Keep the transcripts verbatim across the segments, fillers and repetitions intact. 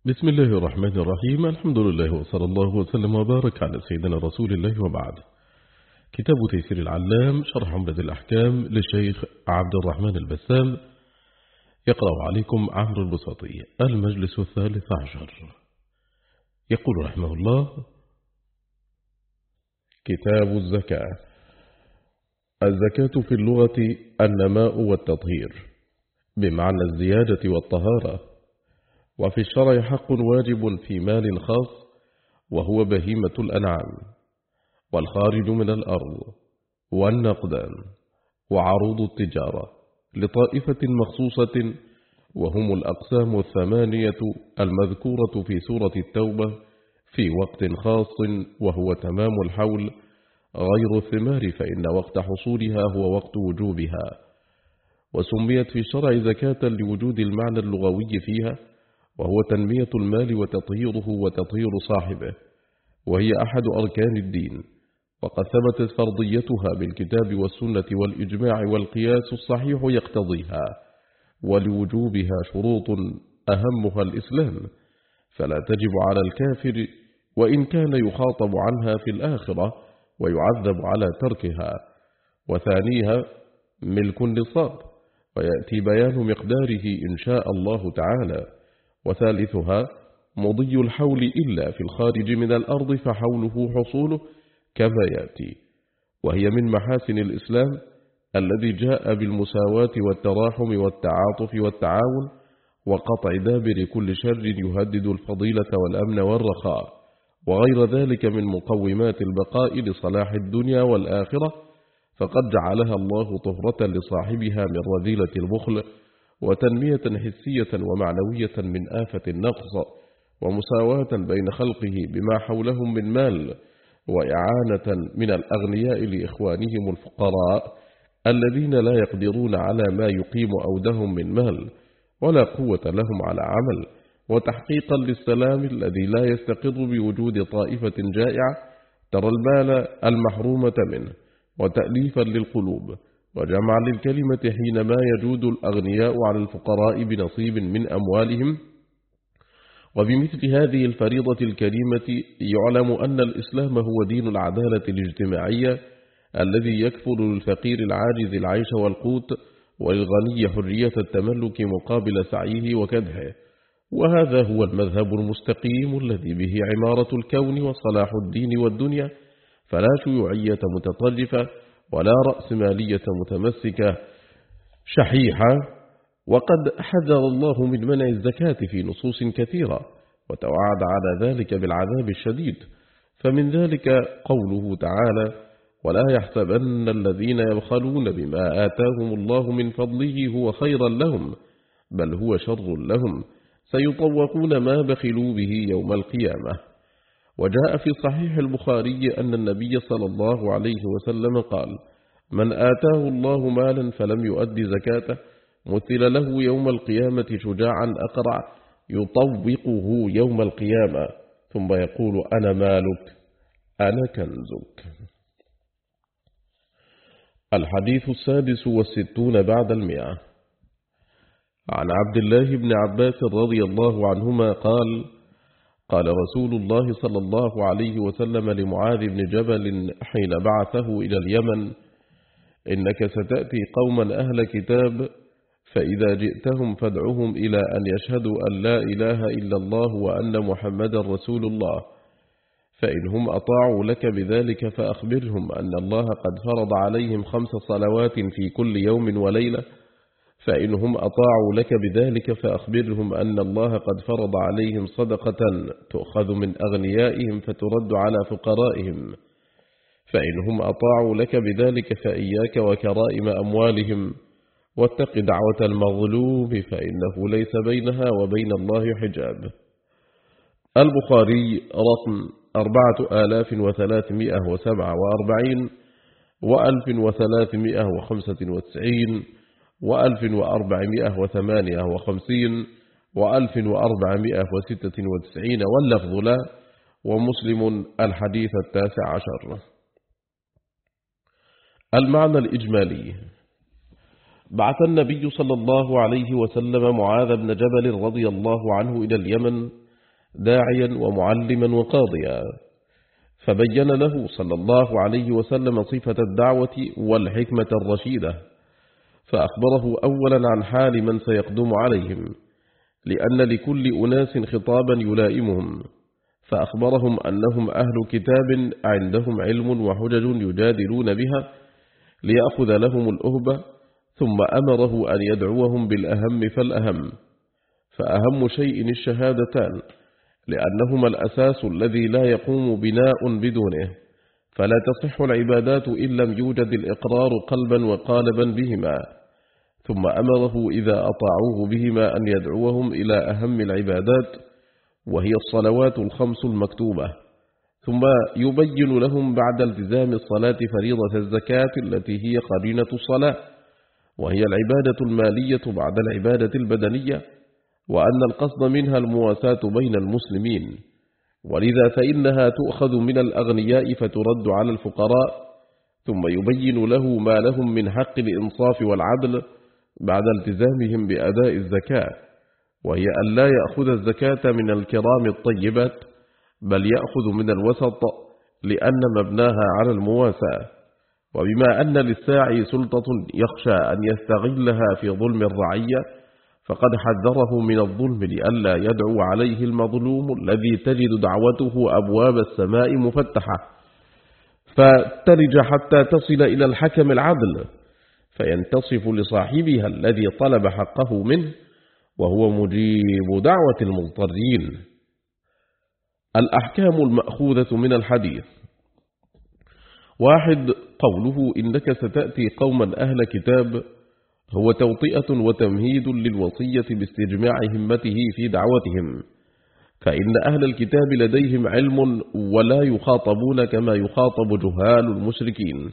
بسم الله الرحمن الرحيم. الحمد لله وصلى الله وسلم وبارك على سيدنا رسول الله وبعد. كتاب تيسير العلام شرح عمدة الأحكام للشيخ عبد الرحمن البسام، يقرأ عليكم عمرو البساطي. المجلس الثالث عشر. يقول رحمه الله: كتاب الزكاة. الزكاة في اللغة النماء والتطهير بمعنى الزيادة والطهارة، وفي الشرع حق واجب في مال خاص وهو بهيمة الأنعام والخارج من الأرض والنقدان وعروض التجارة لطائفة مخصوصة، وهم الأقسام الثمانية المذكورة في سورة التوبة في وقت خاص وهو تمام الحول، غير الثمار فإن وقت حصولها هو وقت وجوبها. وسميت في الشرع زكاة لوجود المعنى اللغوي فيها، وهو تنمية المال وتطهيره وتطهير صاحبه، وهي أحد أركان الدين، وقد ثبتت فرضيتها بالكتاب والسنة والإجماع والقياس الصحيح يقتضيها، ولوجوبها شروط أهمها الإسلام، فلا تجب على الكافر وإن كان يخاطب عنها في الآخرة ويعذب على تركها. وثانيها ملك النصاب، ويأتي بيان مقداره إن شاء الله تعالى. وثالثها مضي الحول إلا في الخارج من الأرض فحوله حصوله كما يأتي، وهي من محاسن الإسلام الذي جاء بالمساواة والتراحم والتعاطف والتعاون وقطع دابر كل شر يهدد الفضيلة والأمن والرخاء وغير ذلك من مقومات البقاء لصلاح الدنيا والآخرة، فقد جعلها الله طهرة لصاحبها من رذيلة البخل، وتنمية حسية ومعنوية من آفة النقص، ومساواة بين خلقه بما حولهم من مال، وإعانة من الأغنياء لإخوانهم الفقراء الذين لا يقدرون على ما يقيم أودهم من مال ولا قوة لهم على عمل، وتحقيقا للسلام الذي لا يستقر بوجود طائفة جائعة ترى المال المحرومة منه، وتأليفا للقلوب، وجمعا للكلمة حينما يجود الأغنياء على الفقراء بنصيب من أموالهم. وبمثل هذه الفريضة الكريمة يعلم أن الإسلام هو دين العدالة الاجتماعية الذي يكفل للفقير العاجز العيش والقوت، وللغني حرية التملك مقابل سعيه وكدحه. وهذا هو المذهب المستقيم الذي به عمارة الكون وصلاح الدين والدنيا، فلا شيوعية متطرفة ولا رأسمالية متمسكة شحيحة. وقد حذر الله من منع الزكاة في نصوص كثيرة، وتوعد على ذلك بالعذاب الشديد، فمن ذلك قوله تعالى: ولا يحسبن الذين يبخلون بما آتاهم الله من فضله هو خيرا لهم بل هو شر لهم سيطوقون ما بخلوا به يوم القيامة. وجاء في صحيح البخاري أن النبي صلى الله عليه وسلم قال: من آتاه الله مالا فلم يؤد زكاته مثل له يوم القيامة شجاعا أقرع يطوقه يوم القيامة ثم يقول: أنا مالك أنا كنزك. الحديث السادس والستون بعد المئة. عن عبد الله بن عباس رضي الله عنهما قال: قال رسول الله صلى الله عليه وسلم لمعاذ بن جبل حين بعثه إلى اليمن: إنك ستأتي قوما أهل كتاب، فإذا جئتهم فادعهم إلى أن يشهدوا أن لا إله إلا الله وأن محمدا رسول الله، فإنهم أطاعوا لك بذلك فأخبرهم أن الله قد فرض عليهم خمس صلوات في كل يوم وليلة، فإنهم أطاعوا لك بذلك فأخبرهم أن الله قد فرض عليهم صدقة تؤخذ من أغنيائهم فترد على فقرائهم، فإنهم أطاعوا لك بذلك فإياك وكرائم أموالهم، واتق دعوة المظلوم فإنه ليس بينها وبين الله حجاب. البخاري رقم أربعة آلاف وثلاثمائة وسبعة وأربعين وألف وثلاثمائة وخمسة وتسعين وألف وأربعمائة وثمانية وخمسين وألف وأربعمائة وستة وتسعين واللفظ لا، ومسلم الحديث التاسع عشر. المعنى الإجمالي: بعث النبي صلى الله عليه وسلم معاذ بن جبل رضي الله عنه إلى اليمن داعيا ومعلما وقاضيا، فبين له صلى الله عليه وسلم صفة الدعوة والحكمة الرشيدة، فأخبره أولا عن حال من سيقدم عليهم، لأن لكل أناس خطابا يلائمهم، فأخبرهم أنهم أهل كتاب عندهم علم وحجج يجادلون بها ليأخذ لهم الأهبة، ثم أمره أن يدعوهم بالأهم فالأهم، فأهم شيء الشهادتان، لأنهما الأساس الذي لا يقوم بناء بدونه، فلا تصح العبادات إن لم يوجد الإقرار قلبا وقالبا بهما، ثم أمره إذا أطاعوه بهما أن يدعوهم إلى أهم العبادات، وهي الصلوات الخمس المكتوبة، ثم يبين لهم بعد التزام الصلاة فريضة الزكاة التي هي قرينة الصلاة، وهي العبادة المالية بعد العبادة البدنية، وأن القصد منها المواساة بين المسلمين، ولذا فإنها تؤخذ من الأغنياء فترد على الفقراء، ثم يبين له ما لهم من حق الإنصاف والعدل بعد التزامهم بأداء الزكاة، وهي أن لا يأخذ الزكاة من الكرام الطيبات، بل يأخذ من الوسط، لأن مبناها على المواساة، وبما أن للساعي سلطة يخشى أن يستغلها في ظلم الرعية، فقد حذره من الظلم لئلا يدعو عليه المظلوم الذي تجد دعوته أبواب السماء مفتحة، فتلج حتى تصل إلى الحكم العدل، فينتصف لصاحبها الذي طلب حقه منه، وهو مجيب دعوة المضطرين. الأحكام المأخوذة من الحديث: واحد، قوله إنك ستأتي قوما أهل كتاب هو توطئة وتمهيد للوصية باستجماع همته في دعوتهم، فإن أهل الكتاب لديهم علم ولا يخاطبون كما يخاطب جهال المشركين.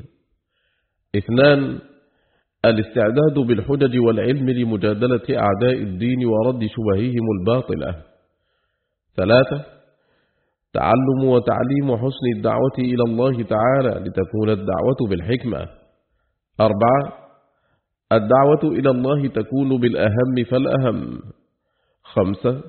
اثنان، الاستعداد بالحجج والعلم لمجادلة أعداء الدين ورد شبههم الباطلة. ثلاثة، تعلم وتعليم حسن الدعوة إلى الله تعالى لتكون الدعوة بالحكمة. أربعة، الدعوة إلى الله تكون بالأهم فالأهم. خمسة،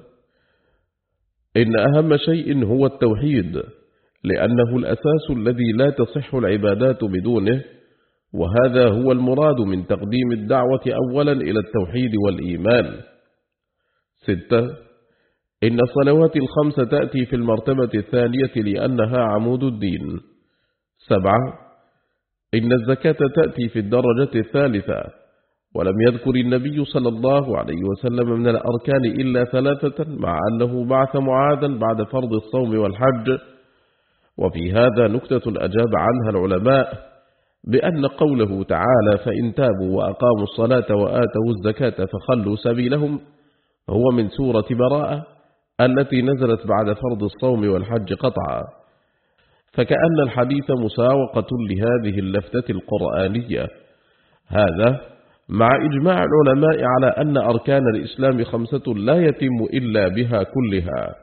إن أهم شيء هو التوحيد، لأنه الأساس الذي لا تصح العبادات بدونه، وهذا هو المراد من تقديم الدعوة أولا إلى التوحيد والإيمان. ستة، إن الصلوات الخمس تأتي في المرتبة الثانية لأنها عمود الدين. سبعة، إن الزكاة تأتي في الدرجة الثالثة، ولم يذكر النبي صلى الله عليه وسلم من الأركان إلا ثلاثة، مع أنه بعث معاذا بعد فرض الصوم والحج. وفي هذا نكتة أجاب عنها العلماء بأن قوله تعالى فإن تابوا وأقاموا الصلاة وآتوا الزكاة فخلوا سبيلهم هو من سورة براءة التي نزلت بعد فرض الصوم والحج قطعا، فكأن الحديث مساوقة لهذه اللفتة القرآنية. هذا مع إجماع العلماء على أن أركان الإسلام خمسة لا يتم إلا بها كلها.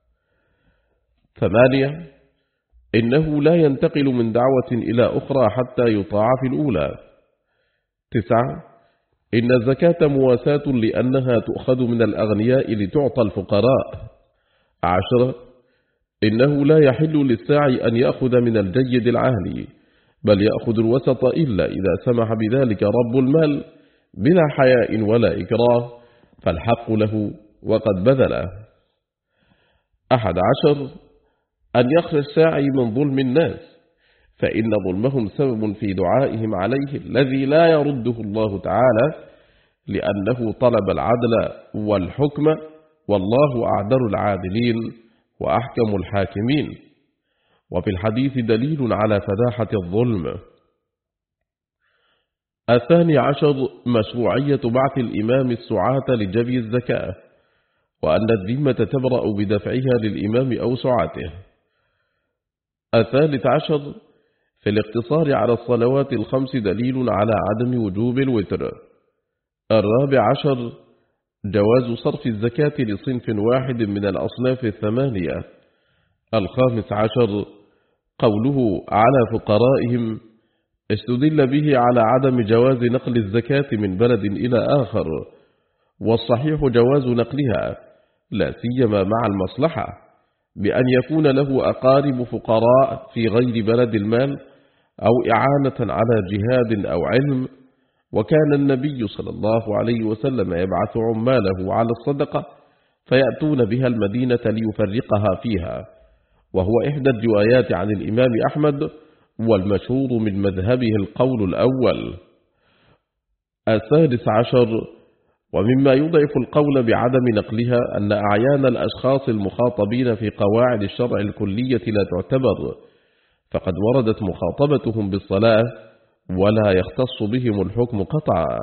ثمانية، إنه لا ينتقل من دعوة إلى أخرى حتى يطاع في الأولى. تسعة، إن الزكاة مواساة لأنها تؤخذ من الأغنياء لتعطى الفقراء. عشرة، إنه لا يحل للساعي أن يأخذ من الجيد العالي، بل يأخذ الوسط إلا إذا سمح بذلك رب المال بلا حياء ولا إكراه، فالحق له وقد بذله. أحد عشر، أن يخشى الساعي من ظلم الناس، فإن ظلمهم سبب في دعائهم عليه الذي لا يرده الله تعالى، لأنه طلب العدل والحكم، والله أعدل العادلين وأحكم الحاكمين. وفي الحديث دليل على فداحة الظلم. الثاني عشر، مشروعية بعث الإمام السعاة لجبي الزكاة، وأن الذمة تبرأ بدفعها للإمام أو سعاته. الثالث عشر، في الاقتصار على الصلوات الخمس دليل على عدم وجوب الوتر. الرابع عشر، جواز صرف الزكاة لصنف واحد من الأصناف الثمانية. الخامس عشر، قوله على فقرائهم استدل به على عدم جواز نقل الزكاة من بلد إلى آخر، والصحيح جواز نقلها لا سيما مع المصلحة، بأن يكون له أقارب فقراء في غير بلد المال أو إعانة على جهاد أو علم، وكان النبي صلى الله عليه وسلم يبعث عماله على الصدقة فيأتون بها المدينة ليفرقها فيها، وهو إحدى الروايات عن الإمام أحمد، والمشهور من مذهبه القول الأول. السادس عشر، ومما يضعف القول بعدم نقلها أن أعيان الأشخاص المخاطبين في قواعد الشرع الكلية لا تعتبر، فقد وردت مخاطبتهم بالصلاة ولا يختص بهم الحكم قطعا.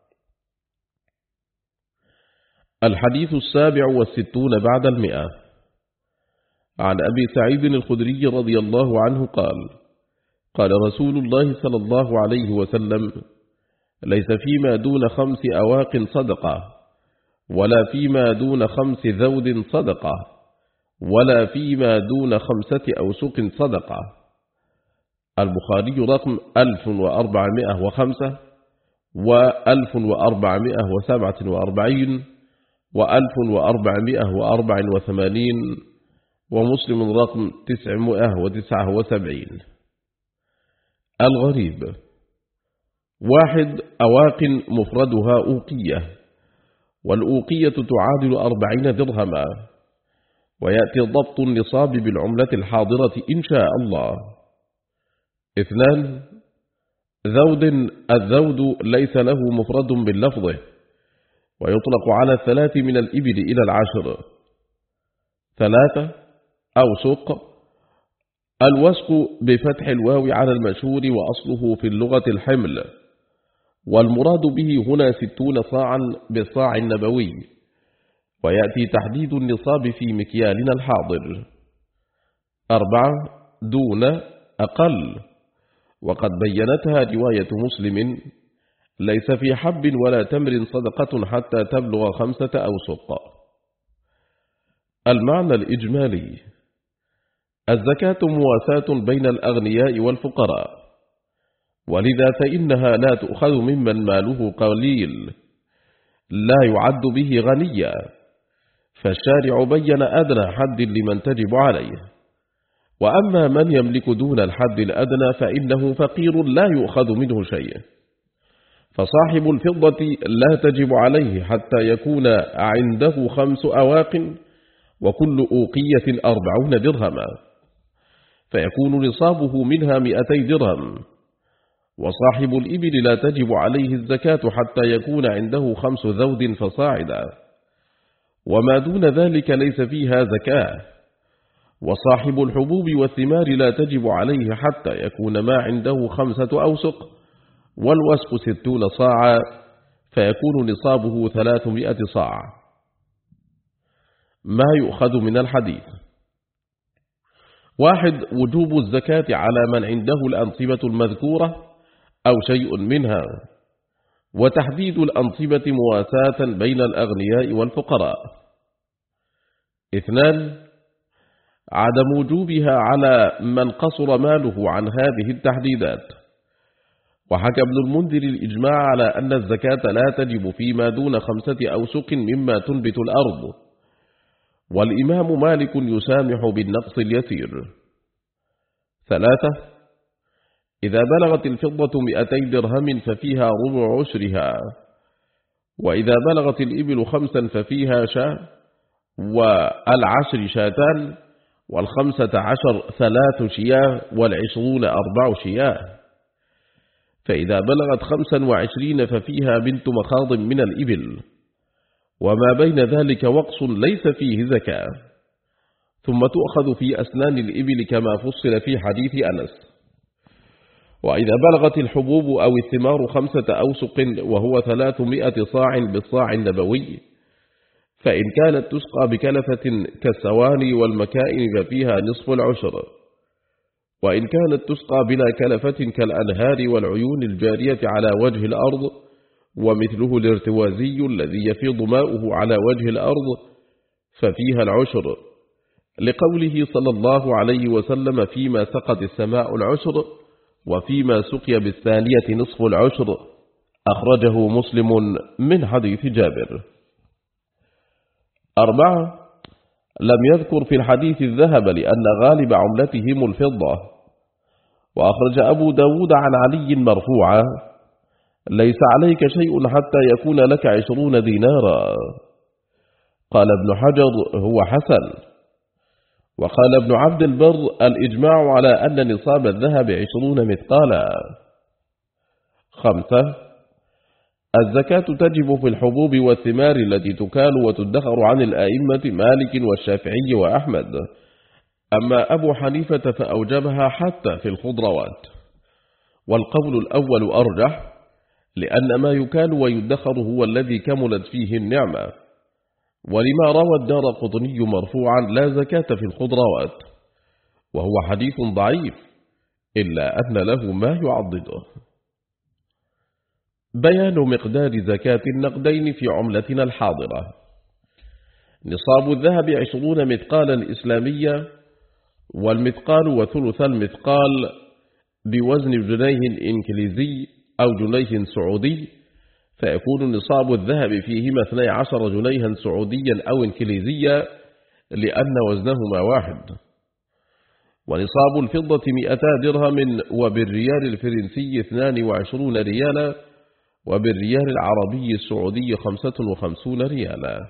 الحديث السابع والستون بعد المئة، عن أبي سعيد الخدري رضي الله عنه قال: قال رسول الله صلى الله عليه وسلم: ليس فيما دون خمس أواق صدقة، ولا فيما دون خمس ذود صدقة، ولا فيما دون خمسة أوسق صدقة. البخاري رقم ألف وأربعمائة وخمسة وألف وأربعمائة وسبعة وأربعين وألف وأربعمائة وأربع وثمانين، ومسلم رقم تسعمائة وتسعة وسبعين. الغريب: واحد، أواق مفردها أوقية، والأوقية تعادل أربعين درهما، ويأتي ضبط النصاب بالعملة الحاضرة إن شاء الله. اثنان، ذود، الذود ليس له مفرد باللفظه، ويطلق على الثلاث من الإبل إلى العشر. ثلاثة، أوسق، الوسق بفتح الواو على المشهور، وأصله في اللغة الحمل، والمراد به هنا ستون صاعا بالصاع النبوي، ويأتي تحديد النصاب في مكيالنا الحاضر. أربعة، دون، أقل، وقد بينتها رواية مسلم: ليس في حب ولا تمر صدقة حتى تبلغ خمسة أوسق. المعنى الإجمالي: الزكاة مواساة بين الأغنياء والفقراء، ولذا فإنها لا تؤخذ ممن ماله قليل لا يعد به غنيا، فالشارع بين أدنى حد لمن تجب عليه، وأما من يملك دون الحد الأدنى فإنه فقير لا يؤخذ منه شيء. فصاحب الفضة لا تجب عليه حتى يكون عنده خمس أواق، وكل أوقية أربعون درهما، فيكون نصابه منها مئتي درهم. وصاحب الإبل لا تجب عليه الزكاة حتى يكون عنده خمس ذود فصاعدا، وما دون ذلك ليس فيها زكاة. وصاحب الحبوب والثمار لا تجب عليه حتى يكون ما عنده خمسة أوسق، والوسق ستون صاعا، فيكون نصابه ثلاثمائة صاع. ما يؤخذ من الحديث: واحد، وجوب الزكاة على من عنده الأنصبة المذكورة أو شيء منها، وتحديد الأنصبة مواساة بين الأغنياء والفقراء. اثنان، عدم وجوبها على من قصر ماله عن هذه التحديدات. وحكى ابن المنذر الإجماع على أن الزكاة لا تجب فيما دون خمسة أوسق مما تنبت الأرض، والإمام مالك يسامح بالنقص اليسير. ثلاثة، إذا بلغت الفضة مئتي درهم ففيها ربع عشرها، وإذا بلغت الإبل خمسا ففيها شاة، والعشر شاتان، والخمسة عشر ثلاث شياه، والعشرون أربع شياه. فإذا بلغت خمسا وعشرين ففيها بنت مخاض من الإبل، وما بين ذلك وقص ليس فيه زكاة، ثم تؤخذ في أسنان الإبل كما فصل في حديث أنس. وإذا بلغت الحبوب أو الثمار خمسة أوسق وهو ثلاثمائة صاع بالصاع النبوي، فإن كانت تسقى بكلفة كالسواني والمكائن ففيها نصف العشر، وإن كانت تسقى بلا كلفة كالأنهار والعيون الجارية على وجه الأرض، ومثله الارتوازي الذي يفيض ماؤه على وجه الأرض، ففيها العشر، لقوله صلى الله عليه وسلم: فيما سقت السماء العشر، وفيما سقي بالثانية نصف العشر. أخرجه مسلم من حديث جابر. أربعة، لم يذكر في الحديث الذهب لأن غالب عملتهم الفضة. وأخرج أبو داود عن علي مرفوعا: ليس عليك شيء حتى يكون لك عشرون دينارا. قال ابن حجر: هو حسن. وقال ابن عبد البر: الإجماع على أن نصاب الذهب عشرون مثقالا. خمسة: الزكاة تجب في الحبوب والثمار التي تكال وتدخر عن الآئمة مالك والشافعي وأحمد، أما أبو حنيفة فأوجبها حتى في الخضروات. والقول الأول أرجح، لأن ما يكال ويدخر هو الذي كملت فيه النعمة. ولما روى الدارقطني مرفوعا: لا زكاة في الخضروات، وهو حديث ضعيف إلا أن له ما يعضده. بيان مقدار زكاة النقدين في عملتنا الحاضرة. نصاب الذهب عشرون مثقالا إسلامية، والمثقال وثلث المثقال بوزن جنيه إنكليزي أو جنيه سعودي، فيكون نصاب الذهب فيهما اثني عشر جنيها سعوديا أو إنكليزيا لأن وزنهما واحد. ونصاب الفضة مئتا درهم، وبالريال الفرنسي اثنان وعشرون ريالا، وبالريال العربي السعودي خمسة وخمسون ريالا.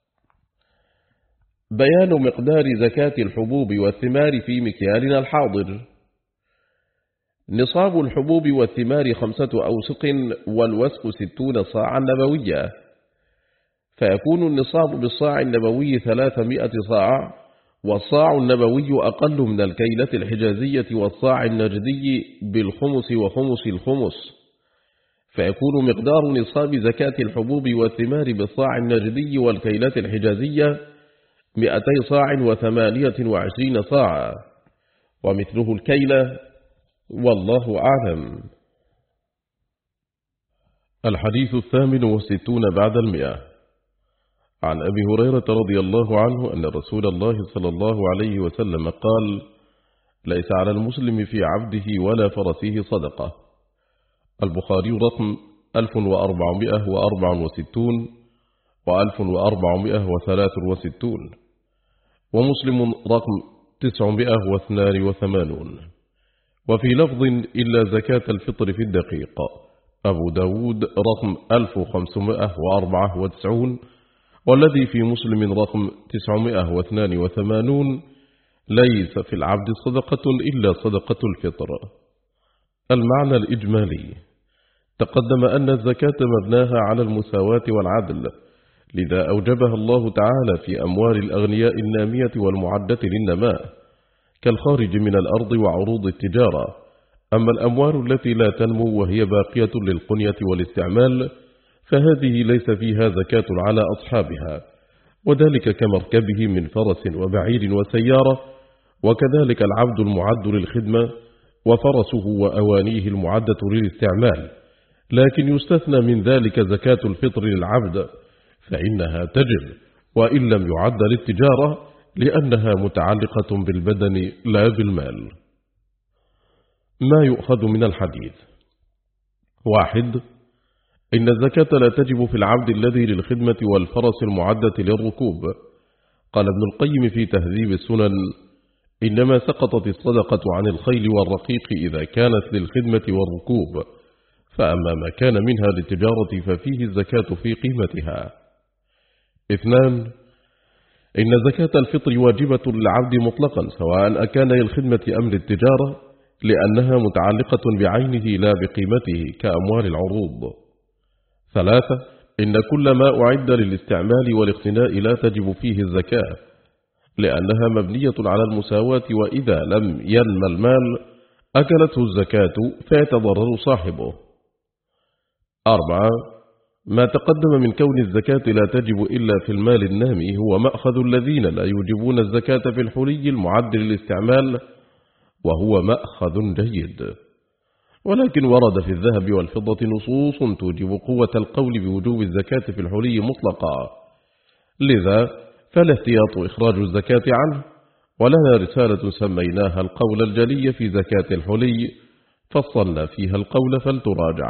بيان مقدار زكاة الحبوب والثمار في مكيالنا الحاضر. نصاب الحبوب والثمار خمسة أوسق، والوسق ستون صاعا نبوية، فيكون النصاب بالصاع النبوي ثلاثمائة صاع، والصاع النبوي أقل من الكيلة الحجازية والصاع النجدي بالخمس وخمس الخمس، فيكون مقدار نصاب زكاة الحبوب والثمار بالصاع النجدي والكيلة الحجازية مئتي صاع وثمانية وعشرين صاعا، ومثله الكيلة، والله أعلم. الحديث الثامن والستون بعد المئة. عن أبي هريرة رضي الله عنه أن رسول الله صلى الله عليه وسلم قال: ليس على المسلم في عبده ولا فرسه صدقة. البخاري رقم ألف وأربعمائة وأربعة وستون وألف وأربعمائة وثلاثة وستون، ومسلم رقم تسعمائة واثنان وثمانون. وفي لفظ: إلا زكاة الفطر في الدقيق. أبو داود رقم ألف وخمسمائة وأربعة وتسعون، والذي في مسلم رقم تسعمائة واثنان وثمانون: ليس في العبد صدقة إلا صدقة الفطر. المعنى الإجمالي: تقدم أن الزكاة مبناها على المساواة والعدل، لذا أوجبها الله تعالى في أموال الأغنياء النامية والمعدة للنماء كالخارج من الأرض وعروض التجارة. أما الأموال التي لا تنمو وهي باقية للقنية والاستعمال فهذه ليس فيها زكاة على أصحابها، وذلك كمركبه من فرس وبعير وسيارة، وكذلك العبد المعد للخدمة وفرسه وأوانيه المعدة للاستعمال، لكن يستثنى من ذلك زكاة الفطر للعبد، فإنها تجب وإن لم يعد للتجارة، لأنها متعلقة بالبدن لا بالمال. ما يؤخذ من الحديث: واحد: إن الزكاة لا تجب في العبد الذي للخدمة والفرس المعدة للركوب. قال ابن القيم في تهذيب السنن: إنما سقطت الصدقة عن الخيل والرقيق إذا كانت للخدمة والركوب، فأما ما كان منها للتجارة ففيه الزكاة في قيمتها. اثنان: إن زكاة الفطر واجبة للعبد مطلقا سواء أكان للخدمة أم للتجارة، لأنها متعلقة بعينه لا بقيمته كأموال العروض. ثلاثة: إن كل ما أعد للاستعمال والاقتناء لا تجب فيه الزكاة، لأنها مبنية على المساواة، وإذا لم ينمى المال أكلته الزكاة فيتضرر صاحبه. أربعة: ما تقدم من كون الزكاة لا تجب إلا في المال النامي هو مأخذ الذين لا يوجبون الزكاة في الحلي المعد للاستعمال، وهو مأخذ جيد، ولكن ورد في الذهب والفضة نصوص توجب قوة القول بوجوب الزكاة في الحلي مطلقا، لذا فالاحتياط إخراج الزكاة عنه. ولنا رسالة سميناها القول الجلي في زكاة الحلي، فصلنا فيها القول فلتراجع.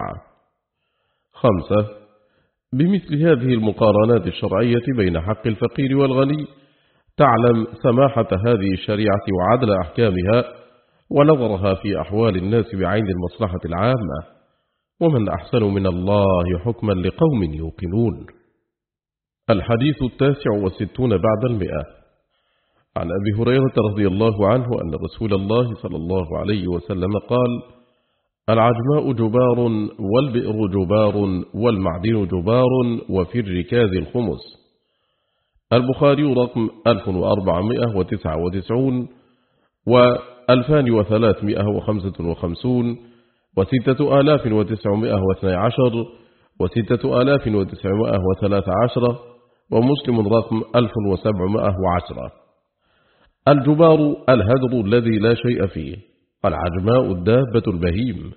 خمسة: بمثل هذه المقارنات الشرعية بين حق الفقير والغني تعلم سماحة هذه الشريعة وعدل أحكامها ونظرها في أحوال الناس بعين المصلحة العامة، ومن أحسن من الله حكما لقوم يوقنون. الحديث التاسع والستون بعد المئة. عن أبي هريرة رضي الله عنه أن رسول الله صلى الله عليه وسلم قال: العجماء جبار، والبئر جبار، والمعدن جبار، وفي الركاز الخمس. البخاري رقم ألف وأربعمائة وتسعة وتسعين وألفان وثلاثمائة وخمسة وخمسين وستة آلاف وتسعمائة واثني عشر وستة آلاف وتسعمائة وثلاث عشر، ومسلم رقم ألف وسبعمائة وعشرة. الجبار الهدر الذي لا شيء فيه، العجماء الدابة البهيم.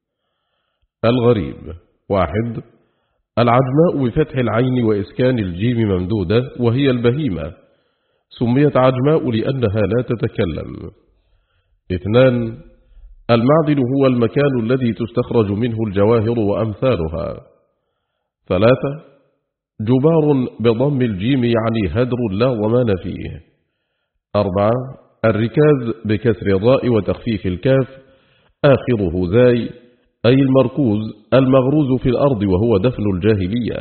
الغريب. واحد. العجماء بفتح العين وإسكان الجيم ممدودة، وهي البهيمة، سميت عجماء لأنها لا تتكلم. اثنان. المعدن هو المكان الذي تستخرج منه الجواهر وأمثالها. ثلاثة. جبار بضم الجيم يعني هدر لا ضمان فيه. أربعة. الركاز بكسر الراء وتخفيف الكاف، آخره زاي، أي المركوز المغروز في الأرض، وهو دفن الجاهلية.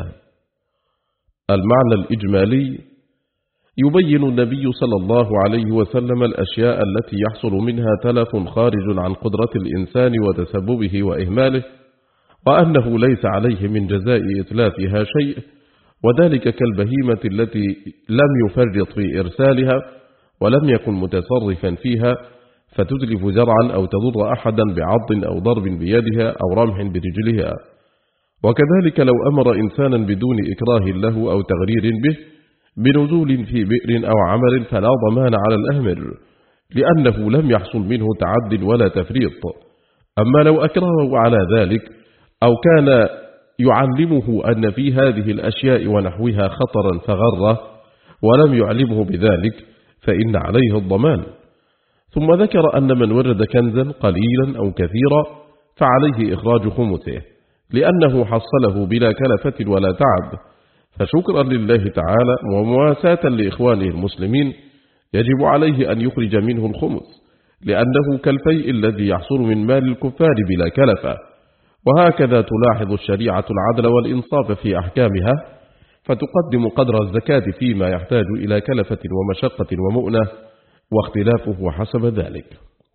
المعنى الإجمالي: يبين النبي صلى الله عليه وسلم الأشياء التي يحصل منها تلف خارج عن قدرة الإنسان وتسببه وإهماله، وأنه ليس عليه من جزاء إتلافها شيء، وذلك كالبهيمة التي لم يفرط في إرسالها ولم يكن متصرفا فيها فتتلف زرعا أو تضر أحدا بعض أو ضرب بيدها أو رمح برجلها. وكذلك لو أمر إنسانا بدون إكراه له أو تغرير به بنزول في بئر أو عمل فلا ضمان على الأمر، لأنه لم يحصل منه تعد ولا تفريط. أما لو أكرهه على ذلك أو كان يعلمه أن في هذه الأشياء ونحوها خطرا فغره ولم يعلمه بذلك فإن عليه الضمان. ثم ذكر أن من ورد كنزا قليلا أو كثيرا فعليه إخراج خمسه، لأنه حصله بلا كلفة ولا تعب، فشكرا لله تعالى ومواساة لإخوانه المسلمين يجب عليه أن يخرج منه الخمس، لأنه كالفيء الذي يحصل من مال الكفار بلا كلفة. وهكذا تلاحظ الشريعة العدل والإنصاف في أحكامها، فتقدم قدر الزكاة فيما يحتاج إلى كلفة ومشقة ومؤنة، واختلافه حسب ذلك.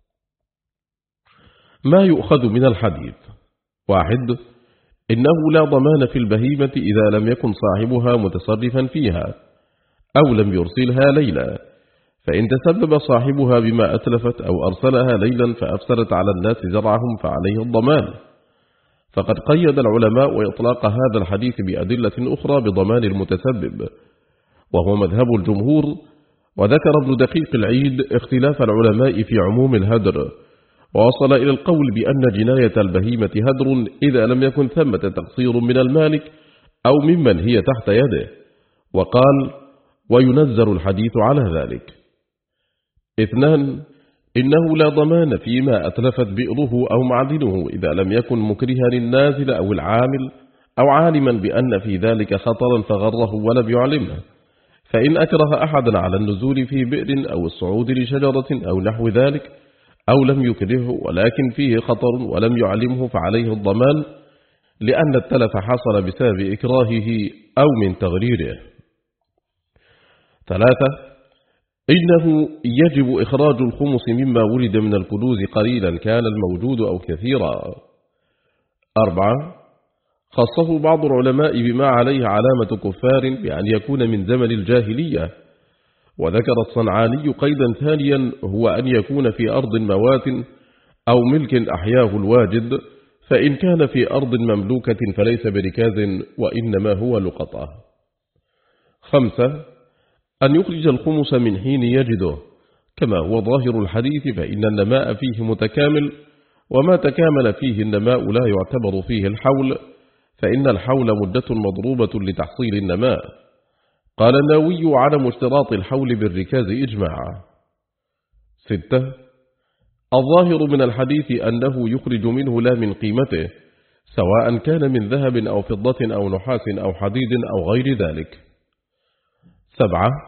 ما يؤخذ من الحديث: واحد. إنه لا ضمان في البهيمة إذا لم يكن صاحبها متصرفا فيها أو لم يرسلها ليلا، فإن تسبب صاحبها بما أتلفت أو أرسلها ليلا فأفسدت على الناس زرعهم فعليه الضمان. فقد قيد العلماء إطلاق هذا الحديث بأدلة أخرى بضمان المتسبب، وهو مذهب الجمهور. وذكر ابن دقيق العيد اختلاف العلماء في عموم الهدر، ووصل إلى القول بأن جناية البهيمة هدر إذا لم يكن ثمة تقصير من المالك أو ممن هي تحت يده، وقال: وينزل الحديث على ذلك. اثنان. إنه لا ضمان فيما أتلفت بئره أو معدنه إذا لم يكن مكرها للنازل أو العامل أو عالما بأن في ذلك خطرا فغره ولم يعلمه، فإن أكره أحدا على النزول في بئر أو الصعود لشجرة أو نحو ذلك أو لم يكرهه ولكن فيه خطر ولم يعلمه فعليه الضمان، لأن التلف حصل بسبب إكراهه أو من تغريره. ثلاثة. إنه يجب إخراج الخمس مما ولد من الكنوز قليلا كان الموجود أو كثيرا. أربعة. خصه بعض العلماء بما عليه علامة كفار بأن يكون من زمن الجاهلية، وذكر الصنعاني قيدا ثانيا هو أن يكون في أرض موات أو ملك أحياه الواجد، فإن كان في أرض مملوكة فليس بركاز وإنما هو لقطة. خمسة. أن يخرج الخمس من حين يجده كما هو ظاهر الحديث، فإن النماء فيه متكامل، وما تكامل فيه النماء لا يعتبر فيه الحول، فإن الحول مدة مضروبة لتحصيل النماء. قال النووي: عدم اشتراط الحول بالركاز إجماعا. ستة. الظاهر من الحديث أنه يخرج منه لا من قيمته، سواء كان من ذهب أو فضة أو نحاس أو حديد أو غير ذلك. سبعة.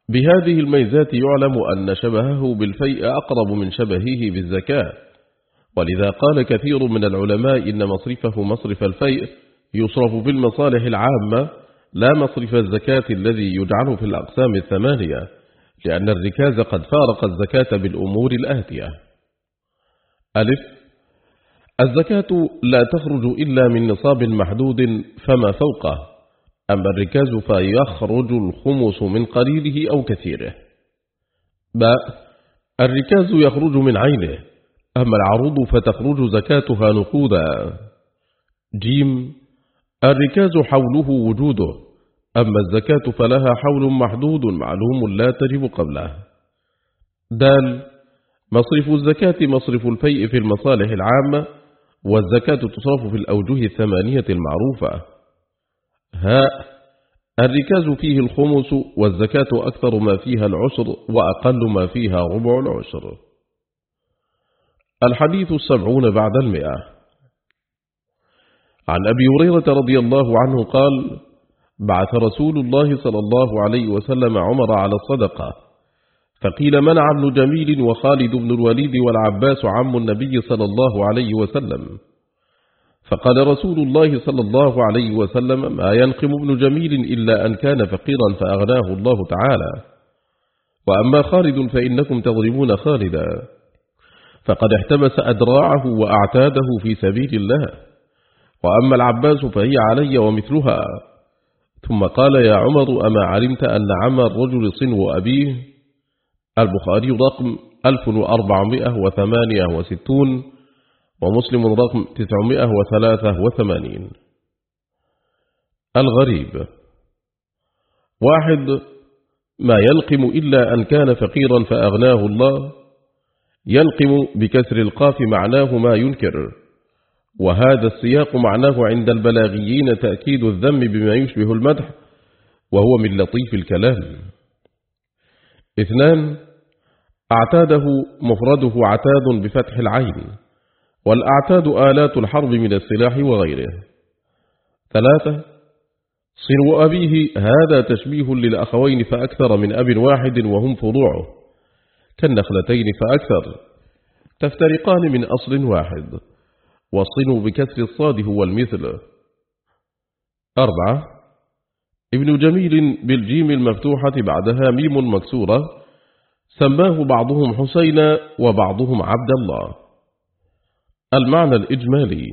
بهذه الميزات يعلم أن شبهه بالفيء أقرب من شبهه بالزكاة، ولذا قال كثير من العلماء إن مصرفه مصرف الفيء يصرف في المصالح العامة لا مصرف الزكاة الذي يجعل في الأقسام الثمانية، لأن الركاز قد فارق الزكاة بالأمور الآتية: ألف، الزكاة لا تخرج إلا من نصاب محدود فما فوقه، أما الركاز فيخرج الخمس من قليله أو كثيره. باء، الركاز يخرج من عينه، أما العروض فتخرج زكاتها نقودا. جيم، الركاز حوله وجوده، أما الزكاة فلها حول محدود معلوم لا تجب قبله. دال، مصرف الزكاة مصرف الفيء في المصالح العامة، والزكاة تصرف في الأوجه الثمانية المعروفة. هاء، الركاز فيه الخمس، والزكاة أكثر ما فيها العشر وأقل ما فيها ربع العشر. الحديث السبعون بعد المئة. عن أبي هريرة رضي الله عنه قال: بعث رسول الله صلى الله عليه وسلم عمر على الصدقة، فقيل منع ابن جميل وخالد بن الوليد والعباس عم النبي صلى الله عليه وسلم، فقال رسول الله صلى الله عليه وسلم: ما ينقم ابن جميل إلا أن كان فقيرا فأغناه الله تعالى، وأما خالد فإنكم تظلمون خالدا، فقد احتبس أدراعه وأعتاده في سبيل الله، وأما العباس فهي علي ومثلها. ثم قال: يا عمر، أما علمت أن عم الرجل صنو أبيه؟ البخاري رقم ألف وأربعمائة وثمانية وستون، ومسلم رقم تسعمائة وثلاثة وثمانين. الغريب: واحد، ما ينقم إلا أن كان فقيرا فأغناه الله. ينقم بكسر القاف معناه ما ينكر، وهذا السياق معناه عند البلاغيين تأكيد الذم بما يشبه المدح، وهو من لطيف الكلام. اثنان، أعتاده مفرده عتاد بفتح العين، والأعتاد آلات الحرب من السلاح وغيره. ثلاثة، صنو أبيه، هذا تشبيه للأخوين فأكثر من أب واحد وهم فروعه، كالنخلتين فأكثر، تفترقان من أصل واحد، والصنو بكسر الصاد هو المثل. أربعة، ابن جميل بالجيم المفتوحة بعدها ميم مكسورة، سماه بعضهم حسين وبعضهم عبد الله. المعنى الإجمالي: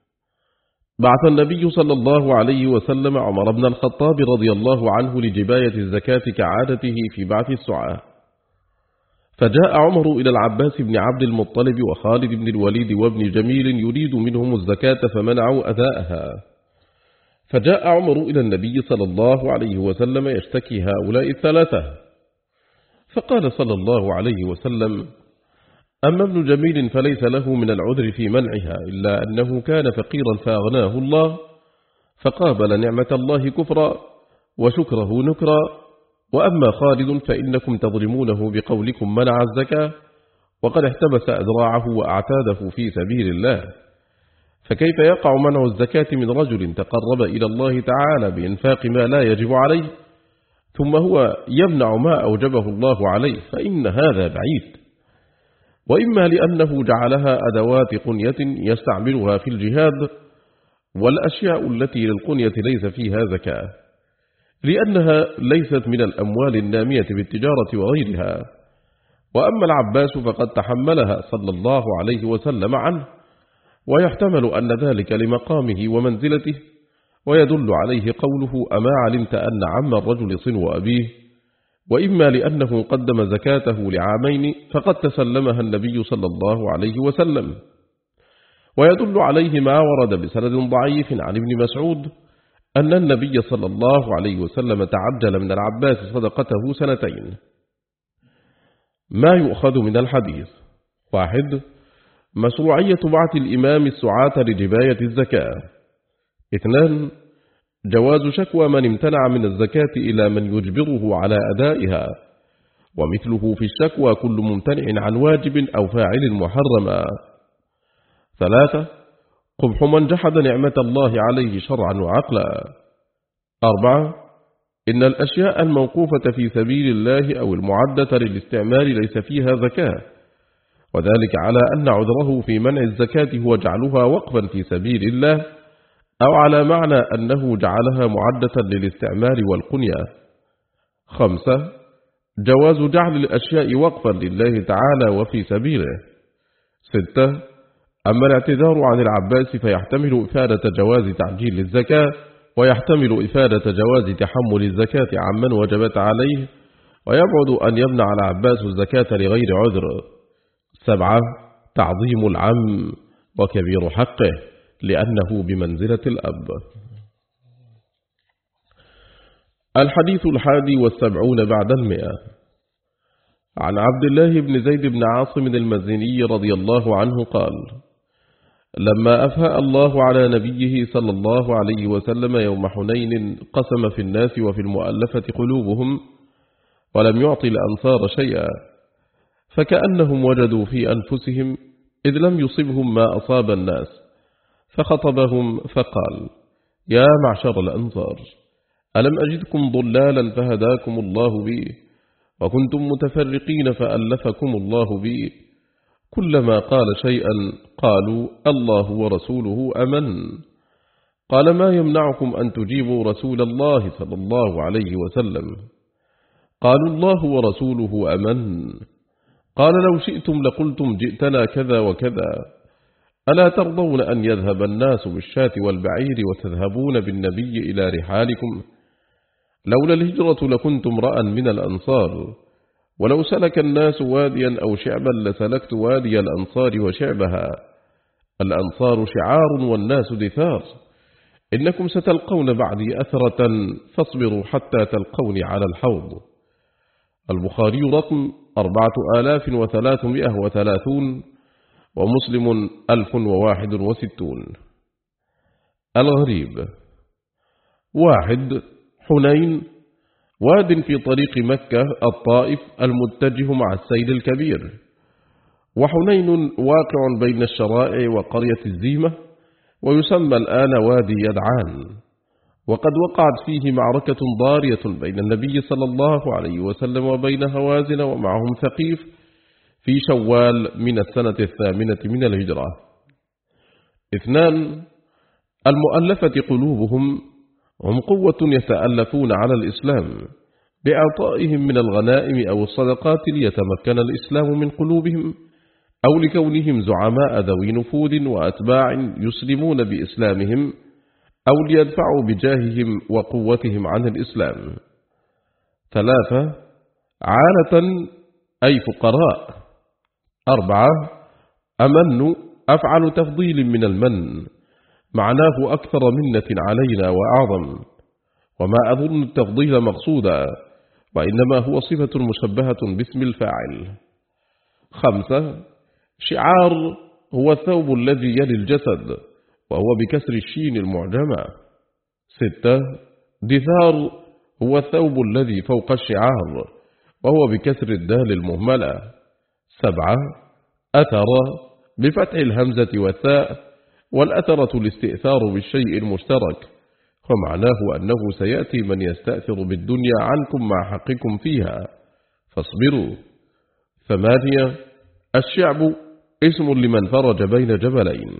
بعث النبي صلى الله عليه وسلم عمر بن الخطاب رضي الله عنه لجباية الزكاة كعادته في بعث السعاة، فجاء عمر إلى العباس بن عبد المطلب وخالد بن الوليد وابن جميل يريد منهم الزكاة فمنعوا أداءها، فجاء عمر إلى النبي صلى الله عليه وسلم يشتكي هؤلاء الثلاثة، فقال صلى الله عليه وسلم: أما ابن جميل فليس له من العذر في منعها إلا أنه كان فقيرا فأغناه الله، فقابل نعمة الله كفرا وشكره نكرا، وأما خالد فإنكم تظلمونه بقولكم منع الزكاة، وقد احتبس أذراعه وأعتاده في سبيل الله، فكيف يقع منع الزكاة من رجل تقرب إلى الله تعالى بإنفاق ما لا يجب عليه، ثم هو يمنع ما أوجبه الله عليه، فإن هذا بعيد. وإما لأنه جعلها أدوات قنية يستعملها في الجهاد، والأشياء التي للقنية ليس فيها زكاة، لأنها ليست من الأموال النامية بالتجارة وغيرها. وأما العباس فقد تحملها صلى الله عليه وسلم عنه، ويحتمل أن ذلك لمقامه ومنزلته، ويدل عليه قوله: أما علمت أن عم الرجل صنو أبيه؟ وإما لأنه قدم زكاته لعامين فقد تسلمها النبي صلى الله عليه وسلم. ويدل عليه ما ورد بسند ضعيف عن ابن مسعود أن النبي صلى الله عليه وسلم تعجل من العباس صدقته سنتين. ما يؤخذ من الحديث: واحد، مشروعية بعث الإمام السعاة لجباية الزكاة. اثنان، جواز شكوى من امتنع من الزكاة إلى من يجبره على أدائها، ومثله في الشكوى كل ممتنع عن واجب أو فاعل محرما. ثلاثة، قبح من جحد نعمة الله عليه شرعا وعقلا. أربعة، إن الأشياء الموقوفة في سبيل الله أو المعدة للاستعمال ليس فيها زكاة، وذلك على أن عذره في منع الزكاة هو جعلها وقفا في سبيل الله، أو على معنى أنه جعلها معدة للاستعمال والقنية. خمسة، جواز جعل الأشياء وقفا لله تعالى وفي سبيله. ستة، أما الاعتذار عن العباس فيحتمل إفادة جواز تعجيل الزكاة، ويحتمل إفادة جواز تحمل الزكاة عمن وجبت عليه، ويبعد أن يمنع العباس الزكاة لغير عذر. سبعة، تعظيم العم وكبير حقه لأنه بمنزلة الأب. الحديث الحادي والسبعون بعد المئة. عن عبد الله بن زيد بن عاصم المزني رضي الله عنه قال: لما أفاء الله على نبيه صلى الله عليه وسلم يوم حنين قسم في الناس وفي المؤلفة قلوبهم، ولم يعطي الأنصار شيئا، فكأنهم وجدوا في أنفسهم إذ لم يصبهم ما أصاب الناس، فخطبهم فقال: يا معشر الأنصار، ألم أجدكم ضلالا فهداكم الله بي، وكنتم متفرقين فألفكم الله بي؟ كلما قال شيئا قالوا: الله ورسوله أمن. قال: ما يمنعكم أن تجيبوا رسول الله صلى الله عليه وسلم؟ قالوا: الله ورسوله أمن. قال: لو شئتم لقلتم جئتنا كذا وكذا. ألا ترضون أن يذهب الناس بالشاة والبعير وتذهبون بالنبي إلى رحالكم؟ لولا الهجرة لكنت امرأ من الأنصار، ولو سلك الناس واديا أو شعبا لسلكت وادي الأنصار وشعبها. الأنصار شعار والناس دثار، إنكم ستلقون بعدي أثرة، فاصبروا حتى تلقوني على الحوض. البخاري رقم أربعة آلاف وثلاثمائة وثلاثون، ومسلم ألف وواحد وستون. الغريب. واحد، حنين، واد في طريق مكة الطائف المتجه مع السيل الكبير، وحنين واقع بين الشرائع وقرية الزيمة، ويسمى الآن وادي يدعان، وقد وقعت فيه معركة ضارية بين النبي صلى الله عليه وسلم وبين هوازن ومعهم ثقيف في شوال من السنة الثامنة من الهجرة. اثنان، المؤلفة قلوبهم، هم قوة يتألفون على الإسلام بإعطائهم من الغنائم أو الصدقات ليتمكن الإسلام من قلوبهم، أو لكونهم زعماء ذوي نفوذ وأتباع يسلمون بإسلامهم، أو ليدفعوا بجاههم وقوتهم عن الإسلام. ثلاثة، عالة أي فقراء. أربعة، أمن أفعل تفضيل من المن، معناه أكثر منة علينا وأعظم، وما أظن التفضيل مقصودا، وإنما هو صفة مشبهة باسم الفاعل. خمسة، شعار هو الثوب الذي يلي الجسد، وهو بكسر الشين المعجمة. ستة، دثار هو الثوب الذي فوق الشعار، وهو بكسر الدال المهملة. سبعة، أثر بفتح الهمزة والثاء، والأثرة الاستئثار بالشيء المشترك، ومعناه أنه سيأتي من يستأثر بالدنيا عنكم مع حقكم فيها، فاصبروا. ثمانية، الشعب اسم لمن فرج بين جبلين.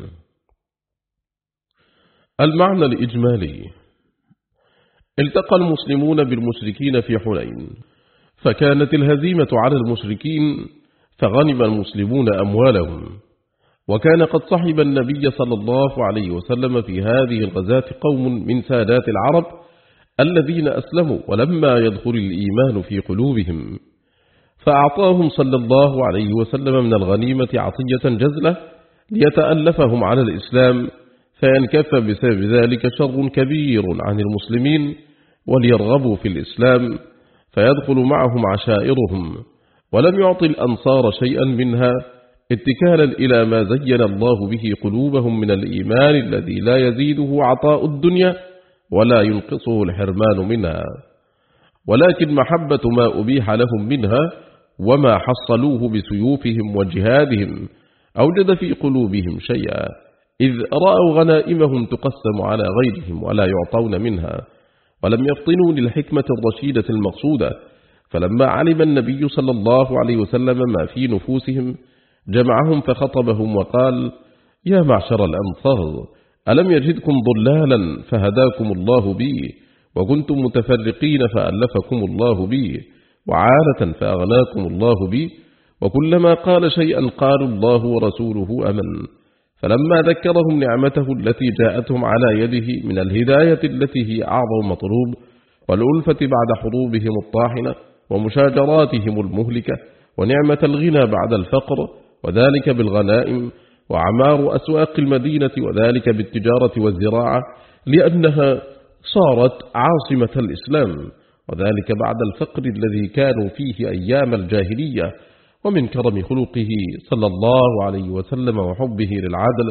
المعنى الإجمالي. التقى المسلمون بالمشركين في حنين، فكانت الهزيمة على المشركين، فغنم المسلمون أموالهم، وكان قد صحب النبي صلى الله عليه وسلم في هذه الغزاة قوم من سادات العرب الذين أسلموا ولما يدخل الإيمان في قلوبهم، فأعطاهم صلى الله عليه وسلم من الغنيمة عطية جزلة ليتألفهم على الإسلام، فينكف بسبب ذلك شر كبير عن المسلمين، وليرغبوا في الإسلام فيدخل معهم عشائرهم، ولم يعطي الأنصار شيئا منها اتكالا إلى ما زين الله به قلوبهم من الإيمان الذي لا يزيده عطاء الدنيا ولا ينقصه الحرمان منها، ولكن محبة ما أبيح لهم منها وما حصلوه بسيوفهم وجهادهم أوجد في قلوبهم شيئا، إذ رأوا غنائمهم تقسم على غيرهم ولا يعطون منها، ولم يفطنوا للحكمة الرشيدة المقصودة. فلما علم النبي صلى الله عليه وسلم ما في نفوسهم جمعهم فخطبهم وقال: يا معشر الأنصار، ألم يجدكم ضلالا فهداكم الله بي، وكنتم متفرقين فألفكم الله بي، وعالة فأغناكم الله بي، وكلما قال شيئا قالوا الله ورسوله أمن. فلما ذكرهم نعمته التي جاءتهم على يده من الهداية التي هي أعظم مطلوب، والألفة بعد حروبهم الطاحنة ومشاجراتهم المهلكة، ونعمة الغنى بعد الفقر وذلك بالغنائم، وعمار أسواق المدينة وذلك بالتجارة والزراعة، لأنها صارت عاصمة الإسلام، وذلك بعد الفقر الذي كانوا فيه أيام الجاهلية. ومن كرم خلقه صلى الله عليه وسلم وحبه للعدل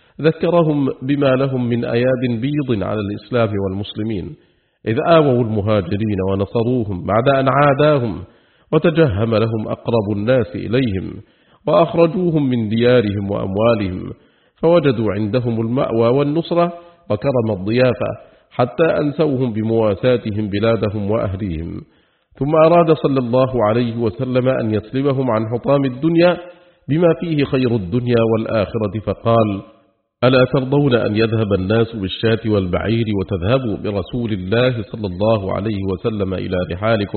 ذكرهم بما لهم من أياد بيض على الإسلام والمسلمين، إذ آووا المهاجرين ونصروهم بعد أن عاداهم، وتجهم لهم أقرب الناس إليهم، وأخرجوهم من ديارهم وأموالهم، فوجدوا عندهم المأوى والنصرة وكرم الضيافة، حتى أنسوهم بمواساتهم بلادهم وأهليهم. ثم أراد صلى الله عليه وسلم أن يسلبهم عن حطام الدنيا بما فيه خير الدنيا والآخرة، فقال: ألا ترضون أن يذهب الناس بالشاة والبعير وتذهبوا برسول الله صلى الله عليه وسلم إلى رحالكم؟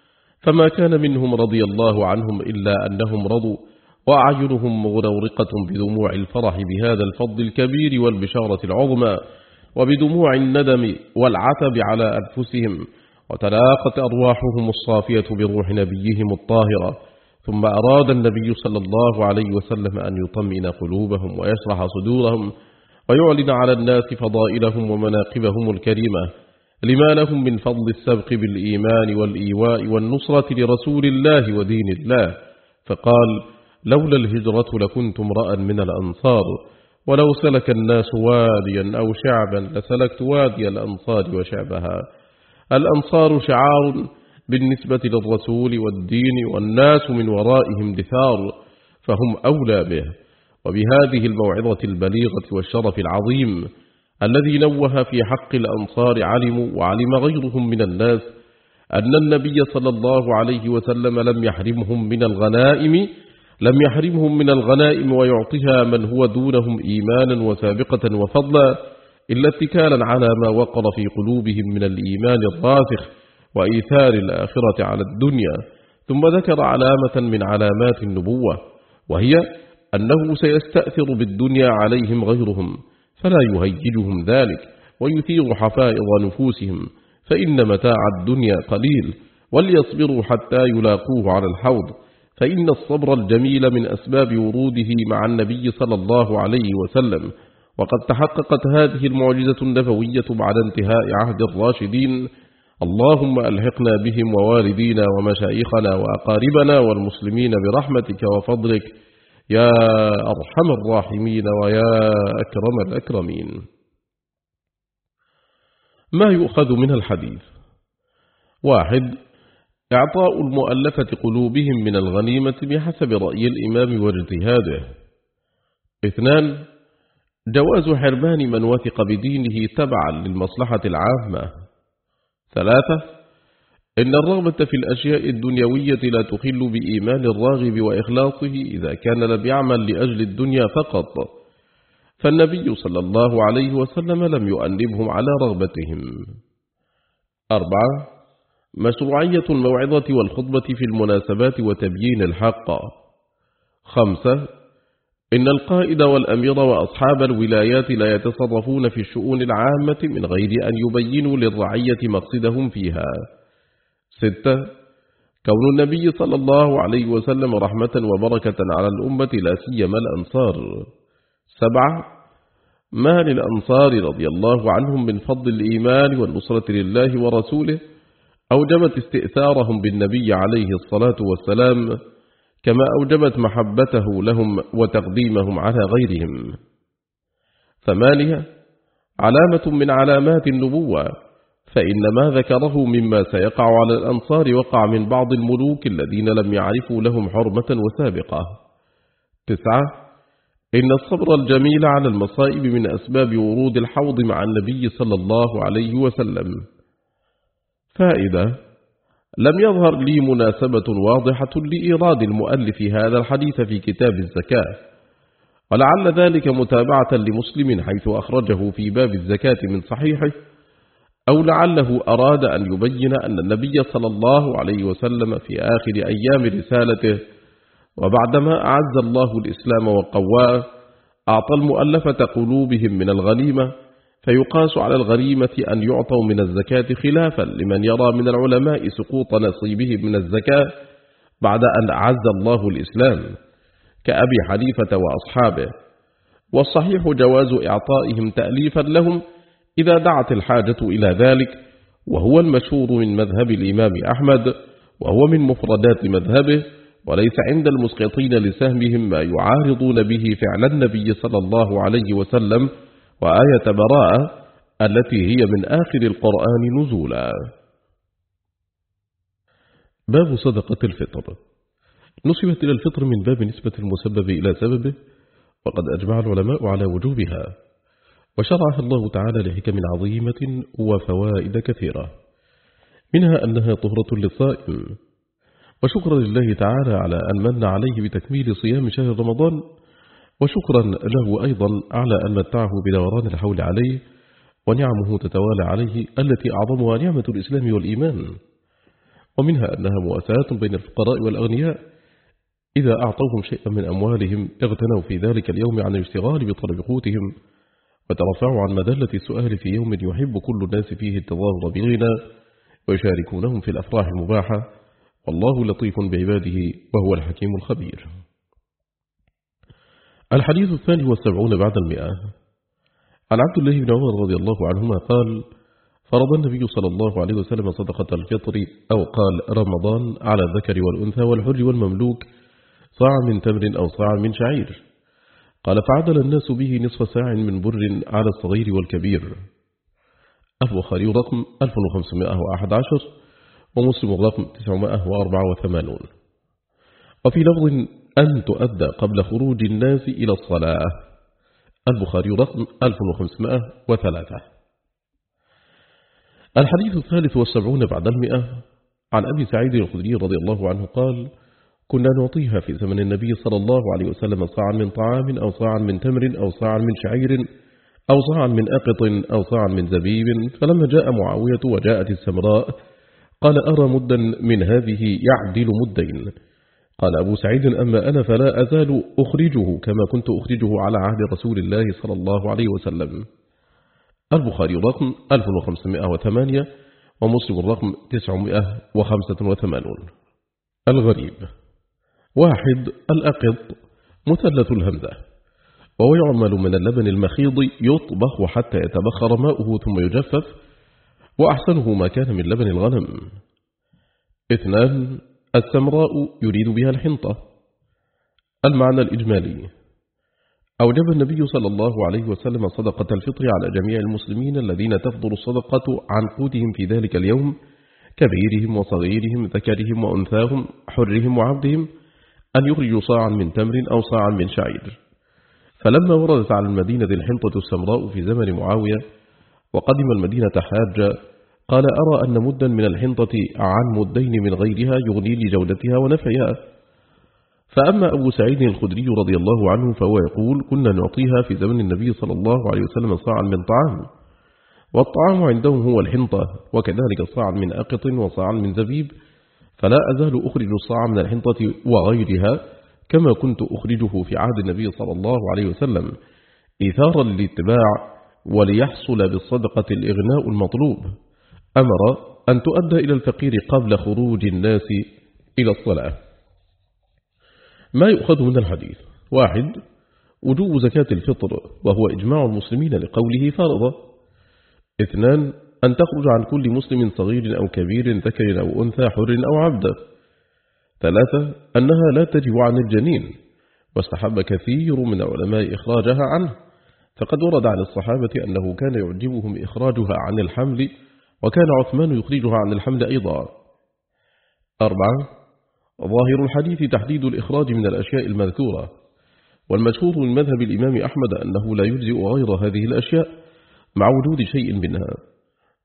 فما كان منهم رضي الله عنهم إلا أنهم رضوا، وأعينهم مغرورقة بدموع الفرح بهذا الفضل الكبير والبشارة العظمى، وبدموع الندم والعتب على أنفسهم، وتلاقت أرواحهم الصافية بروح نبيهم الطاهرة. ثم أراد النبي صلى الله عليه وسلم أن يطمئن قلوبهم ويشرح صدورهم، ويعلن على الناس فضائلهم ومناقبهم الكريمة، لما لهم من فضل السبق بالإيمان والإيواء والنصرة لرسول الله ودين الله. فقال: لولا الهجرة لكنت امرأ من الأنصار، ولو سلك الناس واديا أو شعبا لسلكت وادي الأنصار وشعبها. الأنصار شعار بالنسبة للرسول والدين، والناس من ورائهم دثار، فهم أولى به. وبهذه الموعظة البليغة والشرف العظيم الذي نوه في حق الأنصار علموا وعلم غيرهم من الناس أن النبي صلى الله عليه وسلم لم يحرمهم من الغنائم لم يحرمهم من الغنائم ويعطيها من هو دونهم إيمانا وسابقة وفضلا، إلا اتكالا على ما وقر في قلوبهم من الإيمان الراسخ وإيثار الآخرة على الدنيا. ثم ذكر علامة من علامات النبوة، وهي أنه سيستأثر بالدنيا عليهم غيرهم، فلا يهيجهم ذلك ويثير حفائظ نفوسهم، فإن متاع الدنيا قليل، وليصبروا حتى يلاقوه على الحوض، فإن الصبر الجميل من أسباب وروده مع النبي صلى الله عليه وسلم. وقد تحققت هذه المعجزة النبوية بعد انتهاء عهد الراشدين. اللهم ألحقنا بهم ووالدينا ومشايخنا وأقاربنا والمسلمين برحمتك وفضلك يا أرحم الراحمين ويا أكرم الأكرمين. ما يؤخذ من الحديث: واحد، إعطاء المؤلفة قلوبهم من الغنيمة بحسب رأي الإمام واجتهاده. اثنان، جواز حرمان من وثق بدينه تبعا للمصلحة العامة. ثلاثة، إن الرغبة في الأشياء الدنيوية لا تخل بإيمان الراغب وإخلاصه إذا كان لم يعمل لأجل الدنيا فقط، فالنبي صلى الله عليه وسلم لم يؤنبهم على رغبتهم. أربعة، مشروعية الموعظة والخطبة في المناسبات وتبيين الحق. خمسة، إن القائد والأمير وأصحاب الولايات لا يتصرفون في الشؤون العامة من غير أن يبينوا للرعية مقصدهم فيها. ستة، كون النبي صلى الله عليه وسلم رحمة وبركة على الأمة لا سيما الأنصار. سبعة، ما للأنصار رضي الله عنهم من فضل الإيمان والنصرة لله ورسوله أوجبت استئثارهم بالنبي عليه الصلاة والسلام، كما أوجبت محبته لهم وتقديمهم على غيرهم. ثمانية، علامة من علامات النبوة، فإن ما ذكره مما سيقع على الأنصار وقع من بعض الملوك الذين لم يعرفوا لهم حرمة وسابقة. تسعة، إن الصبر الجميل على المصائب من أسباب ورود الحوض مع النبي صلى الله عليه وسلم. فائدة: لم يظهر لي مناسبة واضحة لإيراد المؤلف هذا الحديث في كتاب الزكاة، ولعل ذلك متابعة لمسلم حيث أخرجه في باب الزكاة من صحيحه، أو لعله أراد أن يبين أن النبي صلى الله عليه وسلم في آخر أيام رسالته وبعدما أعز الله الإسلام وقواه أعطى المؤلفة قلوبهم من الغنيمة، فيقاس على الغنيمة أن يعطوا من الزكاة، خلافا لمن يرى من العلماء سقوط نصيبهم من الزكاة بعد أن أعز الله الإسلام كأبي حنيفة وأصحابه. والصحيح جواز إعطائهم تأليفا لهم إذا دعت الحاجة إلى ذلك، وهو المشهور من مذهب الإمام أحمد، وهو من مفردات مذهبه، وليس عند المسقطين لسهمهم ما يعارضون به فعل النبي صلى الله عليه وسلم وآية براءة التي هي من آخر القرآن نزولا. باب صدقة الفطر. نسبت إلى الفطر من باب نسبة المسبب إلى سببه، وقد أجمع العلماء على وجوبها، وشرعها الله تعالى لحكم عظيمة وفوائد كثيرة، منها أنها طهرة للصائم، وشكرا لله تعالى على أن من عليه بتكميل صيام شهر رمضان، وشكرا له أيضا على أن متعه بدوران الحول عليه ونعمه تتوالى عليه التي أعظمها نعمة الإسلام والإيمان. ومنها أنها مواساة بين الفقراء والأغنياء، إذا أعطوهم شيئا من أموالهم اغتنوا في ذلك اليوم عن الاشتغال بطلب قوتهم، وترفعوا عن مذلة السؤال في يوم يحب كل الناس فيه التظاهر بالغنى، ويشاركونهم في الأفراح المباحة، والله لطيف بعباده وهو الحكيم الخبير. الحديث الثاني والسبعون بعد المئة. عن عبد الله بن عمر رضي الله عنهما قال: فرض النبي صلى الله عليه وسلم صدقة الفطر أو قال رمضان على الذكر والأنثى والحر والمملوك صاع من تمر أو صاع من شعير. قال: فعدل الناس به نصف ساع من بر على الصغير والكبير. البخاري رقم ألف وخمسمائة وأحد عشر، ومسلم رقم تسعمائة وأربعة وثمانين. وفي لفظ أن تؤدى قبل خروج الناس إلى الصلاة. البخاري رقم ألف وخمسمائة وثلاثة. الحديث الثالث والسبعون بعد المئة. عن أبي سعيد الخدري رضي الله عنه قال: كنا نعطيها في زمن النبي صلى الله عليه وسلم صاعا من طعام أو صاعا من تمر أو صاعا من شعير أو صاعا من أقط أو صاعا من زبيب. فلما جاء معاوية وجاءت السمراء قال: أرى مدا من هذه يعدل مدين. قال أبو سعيد: أما أنا فلا أزال أخرجه كما كنت أخرجه على عهد رسول الله صلى الله عليه وسلم. البخاري رقم ألف وخمسمائة وثمانية، ومسلم رقم تسعمائة وخمسة وثمانين. الغريب: واحد، الأقط مثلث الهمزة، وهو يعمل من اللبن المخيض يطبخ حتى يتبخر ماؤه ثم يجفف، وأحسنه ما كان من لبن الغنم. اثنان، السمراء يريد بها الحنطة. المعنى الإجمالي: أوجب النبي صلى الله عليه وسلم صدقة الفطر على جميع المسلمين الذين تفضل الصدقة عن قوتهم في ذلك اليوم، كبيرهم وصغيرهم، ذكرهم وأنثاهم، حرهم وعبدهم، أن يخرجوا صاعا من تمر أو صاعا من شعير. فلما وردت على المدينة الحنطة السمراء في زمن معاوية وقدم المدينة حاجة، قال: أرى أن مدا من الحنطة عن مدين من غيرها يغني لجودتها ونفعها. فأما أبو سعيد الخدري رضي الله عنه فهو يقول: كنا نعطيها في زمن النبي صلى الله عليه وسلم صاعا من طعام، والطعام عندهم هو الحنطة، وكذلك صاعا من أقط وصاعا من زبيب، فلا أزال أخرج الصاع من الحنطة وغيرها كما كنت أخرجه في عهد النبي صلى الله عليه وسلم، إثارا للاتباع وليحصل بالصدقة الإغناء المطلوب. أمر أن تؤدى إلى الفقير قبل خروج الناس إلى الصلاة. ما يؤخذ من الحديث: واحد، وجوب زكاة الفطر، وهو إجماع المسلمين لقوله فرض. اثنان، أن تخرج عن كل مسلم صغير أو كبير، ذكر أو أنثى، حر أو عبد. ثلاثة، أنها لا تجب عن الجنين، واستحب كثير من العلماء إخراجها عنه، فقد ورد عن الصحابة أنه كان يعجبهم إخراجها عن الحمل، وكان عثمان يخرجها عن الحمل أيضا. أربعة، ظاهر الحديث تحديد الإخراج من الأشياء المذكورة، والمشهور من مذهب الإمام أحمد أنه لا يجزئ غير هذه الأشياء مع وجود شيء منها،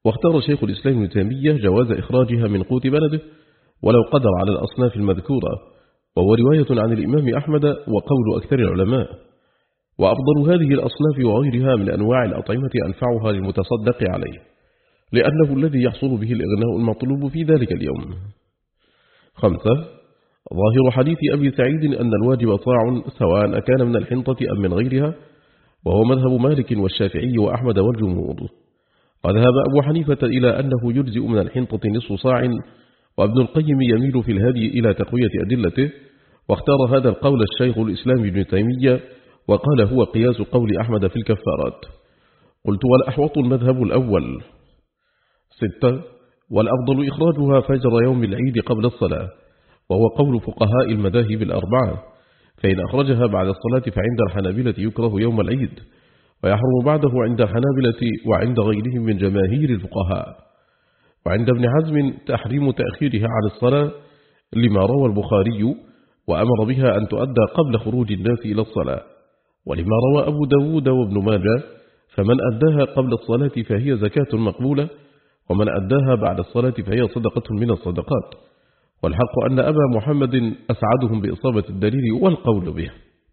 واختار شيخ الإسلام ابن تيمية جواز إخراجها من قوت بلده ولو قدر على الأصناف المذكورة، وهو رواية عن الإمام أحمد وقول أكثر العلماء. وأفضل هذه الأصناف وغيرها من أنواع الأطعمة أنفعها للمتصدق عليه، لأنه الذي يحصل به الإغناء المطلوب في ذلك اليوم. خمسة، ظاهر حديث أبي سعيد أن الواجب طاع سواء كان من الحنطة أم من غيرها، وهو مذهب مالك والشافعي وأحمد والجمهور. وذهب أبو حنيفة إلى أنه يجزئ من الحنطة نصف صاع، وابن القيم يميل في الهدي إلى تقوية أدلته، واختار هذا القول الشيخ الإسلام ابن تيمية، وقال هو قياس قول أحمد في الكفارات. قلت والأحوط المذهب الأول. ستة، والأفضل إخراجها فجر يوم العيد قبل الصلاة، وهو قول فقهاء المذاهب الأربعة، فإن أخرجها بعد الصلاة فعند الحنابلة يكره يوم العيد، ويحرم بعده عند الحنابلة وعند غيرهم من جماهير الفقهاء. وعند ابن حزم تحريم تأخيرها عن الصلاة لما روى البخاري وأمر بها أن تؤدى قبل خروج الناس إلى الصلاة، ولما روى أبو داود وابن ماجه فمن أداها قبل الصلاة فهي زكاة مقبولة، ومن أداها بعد الصلاة فهي صدقة من الصدقات، والحق أن أبا محمد أسعدهم بإصابة الدليل والقول به.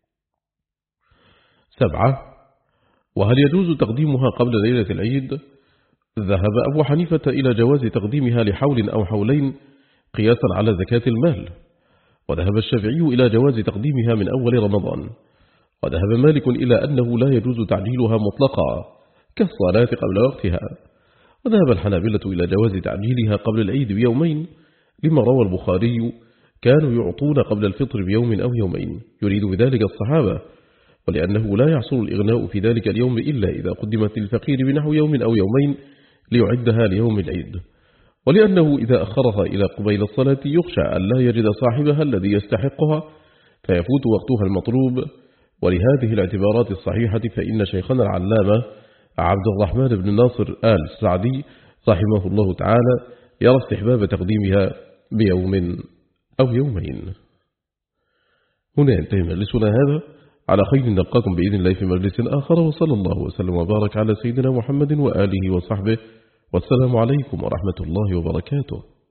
سبعة، وهل يجوز تقديمها قبل ليلة العيد؟ ذهب أبو حنيفة إلى جواز تقديمها لحول أو حولين قياسا على زكاة المال، وذهب الشافعي إلى جواز تقديمها من أول رمضان، وذهب مالك إلى أنه لا يجوز تعجيلها مطلقا كالصلاة قبل وقتها، وذهب الحنابلة إلى جواز تعجيلها قبل العيد بيومين لما روى البخاري كانوا يعطون قبل الفطر بيوم أو يومين يريد بذلك الصحابة، ولأنه لا يحصل الإغناء في ذلك اليوم إلا إذا قدمت للفقير بنحو يوم أو يومين ليعدها ليوم العيد، ولأنه إذا أخرها إلى قبيل الصلاة يخشى أن لا يجد صاحبها الذي يستحقها فيفوت وقتها المطلوب. ولهذه الاعتبارات الصحيحة فإن شيخنا العلامة عبد الرحمن بن ناصر آل السعدي رحمه الله تعالى يرى استحباب تقديمها بيوم أو يومين. هنا ينتهي مجلسنا هذا، على خير نلقاكم بإذن الله في مجلس آخر، وصلى الله وسلم وبارك على سيدنا محمد وآله وصحبه، والسلام عليكم ورحمة الله وبركاته.